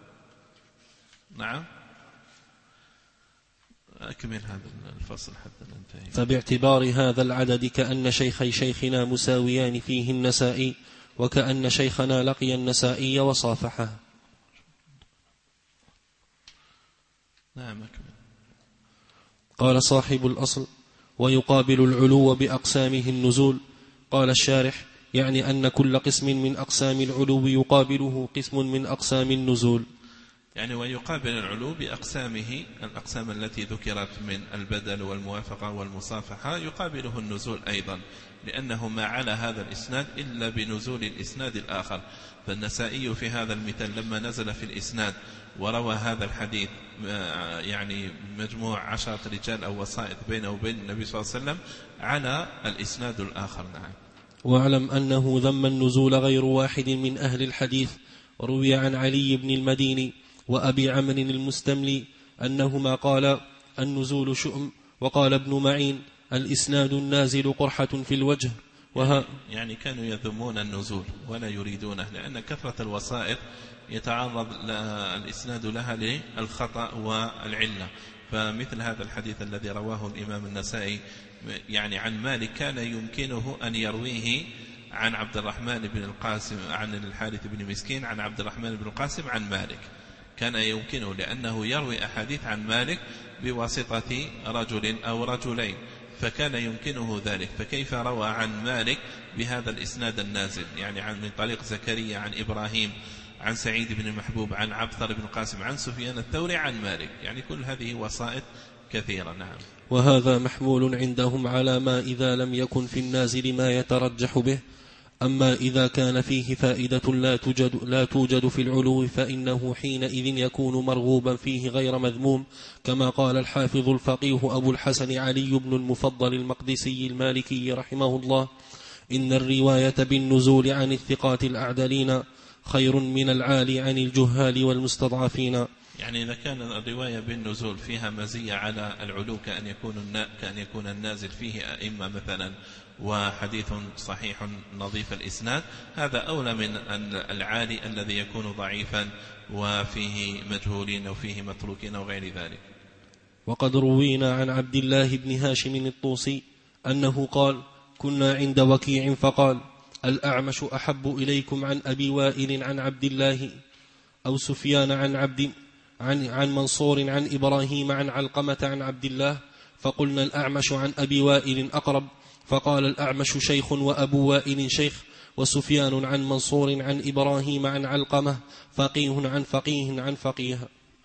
نعم، أكمل هذا الفصل حتى ننتهي. فباعتبار هذا العدد كأن شيخي شيخنا مساويان فيه النسائي، وكأن شيخنا لقي النسائي وصافحه. نعم أكمل. قال صاحب الأصل: ويقابل العلو بأقسامه النزول. قال الشارح: يعني أن كل قسم من أقسام العلو يقابله قسم من أقسام النزول. يعني ويقابل العلو بأقسامه، الأقسام التي ذكرت من البدل والموافقة والمصافحة يقابله النزول أيضا، لأنه ما على هذا الإسناد إلا بنزول الإسناد الآخر. فالنسائي في هذا المثال لما نزل في الإسناد وروى هذا الحديث يعني مجموع عشرة رجال أو وسائط بينه وبين النبي صلى الله عليه وسلم على الإسناد الآخر. نعم. واعلم أنه ذم النزول غير واحد من أهل الحديث. روي عن علي بن المديني وأبي عمرو المستملي أنهما قال: النزول شؤم. وقال ابن معين: الإسناد النازل قرحة في الوجه. وها يعني كانوا يذمون النزول ولا يريدونه، لأن كثرة الوسائط يتعرض الإسناد لها للخطأ والعلة. فمثل هذا الحديث الذي رواه الإمام النسائي يعني عن مالك كان يمكنه أن يرويه عن عبد الرحمن بن القاسم عن الحارث بن مسكين عن عبد الرحمن بن القاسم عن مالك، كان يمكنه لأنه يروي أحاديث عن مالك بواسطة رجل أو رجلين، فكان يمكنه ذلك. فكيف روى عن مالك بهذا الإسناد النازل، يعني عن من طريق زكريا عن إبراهيم عن سعيد بن المحبوب عن عبثر بن القاسم عن سفيان الثوري عن مالك، يعني كل هذه وسائط كثيرة. نعم. وهذا محمول عندهم على ما إذا لم يكن في النازل ما يترجح به. أما إذا كان فيه فائدة لا توجد, لا توجد في العلو فإنه حينئذ يكون مرغوبا فيه غير مذموم، كما قال الحافظ الفقيه أبو الحسن علي بن المفضل المقدسي المالكي رحمه الله: إن الرواية بالنزول عن الثقات الأعدلين خير من العالي عن الجهال والمستضعفين. يعني إذا كان الرواية بالنزول فيها مزية على العلو، كأن يكون كأن يكون النازل فيه أئمة مثلا وحديث صحيح نظيف الإسناد، هذا أولى من العالي الذي يكون ضعيفا وفيه مجهولين وفيه متروكين وغير ذلك. وقد روينا عن عبد الله بن هاشم الطوسي أنه قال: كنا عند وكيع فقال: الأعمش أحب إليكم عن أبي وائل عن عبد الله، أو سفيان عن عبد عن, عن منصور عن إبراهيم عن علقمة عن عبد الله. فقلنا: الأعمش عن أبي وائل أقرب. فقال: الأعمش شيخ وأبو وائل شيخ، وسفيان عن منصور عن إبراهيم عن علقمة فقيه عن فقيه عن فقيه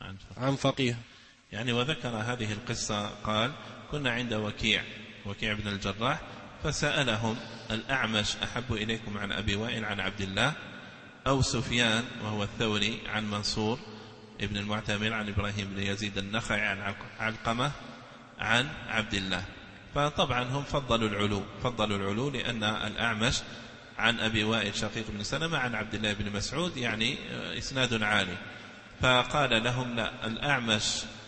عن فقيه. يعني وذكر هذه القصة قال: كنا عند وكيع وكيع بن الجراح فسألهم: الأعمش أحب إليكم عن أبي وائل عن عبد الله، أو سفيان وهو الثوري عن منصور ابن المعتمر عن إبراهيم بن يزيد النخعي عن علقمة عن عبد الله. فطبعا هم فضلوا العلو فضلوا العلو لأن الأعمش عن أبي وائل شقيق بن سلمة عن عبد الله بن مسعود يعني إسناد عالي. فقال لهم: لا، الأعمش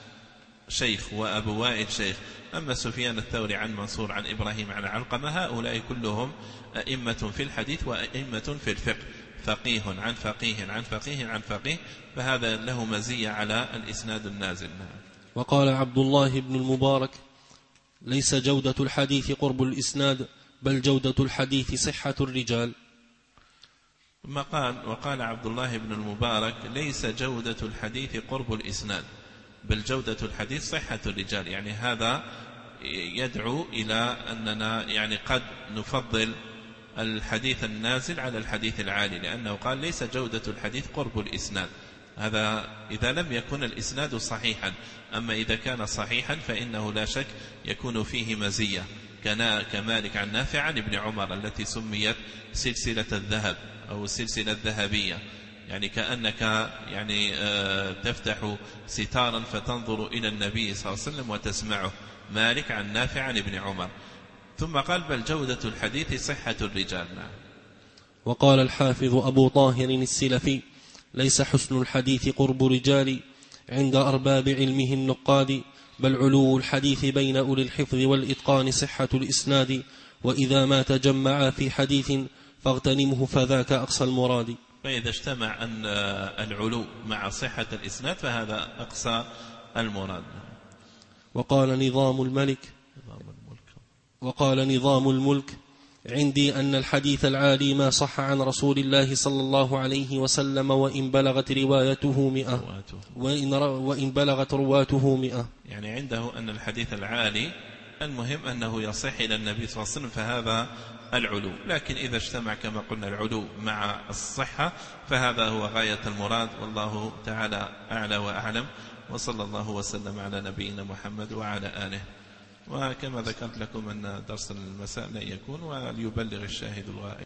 شيخ وأبو وائل شيخ، أما سفيان الثوري عن منصور عن إبراهيم عن علقمة هؤلاء كلهم أئمة في الحديث وأئمة في الفقه، فقيه عن فقيه عن فقيه عن فقيه، فهذا له مزية على الإسناد النازل. وقال عبد الله بن المبارك: ليس جودة الحديث قرب الإسناد، بل جودة الحديث صحة الرجال. ثم قال وقال عبد الله بن المبارك: ليس جودة الحديث قرب الإسناد، بل جودة الحديث صحة الرجال. يعني هذا يدعو إلى أننا يعني قد نفضل الحديث النازل على الحديث العالي، لأنه قال: ليس جودة الحديث قرب الإسناد، هذا إذا لم يكن الإسناد صحيحا. أما إذا كان صحيحا فإنه لا شك يكون فيه مزية، كمالك عن نافع عن ابن عمر التي سميت سلسلة الذهب أو السلسلة الذهبية، يعني كأنك يعني تفتح ستارا فتنظر إلى النبي صلى الله عليه وسلم وتسمعه. مالك عن نافع عن ابن عمر. ثم قال بل جودة الحديث صحة الرجال. نعم. وقال الحافظ أبو طاهر السلفي ليس حسن الحديث قرب رجال عند أرباب علمه النقاد، بل علو الحديث بين أولي الحفظ والإتقان صحة الإسناد، وإذا ما تجمع في حديث فاغتنمه فذاك أقصى المراد. فإذا اجتمع أن العلو مع صحة الإسناد فهذا أقصى المراد. وقال نظام الملك وقال نظام الملك عندي أن الحديث العالي ما صح عن رسول الله صلى الله عليه وسلم وإن بلغت روايته مئة وإن, وإن بلغت رواته مئة. يعني عنده أن الحديث العالي المهم أنه يصح إلى النبي صلى الله عليه وسلم فهذا العلو، لكن إذا اجتمع كما قلنا العلو مع الصحة فهذا هو غاية المراد، والله تعالى أعلى وأعلم. وصلى الله وسلم على نبينا محمد وعلى آله. وكما ذكرت لكم أن درس المساء لا يكون، وليبلغ الشاهد الغائب.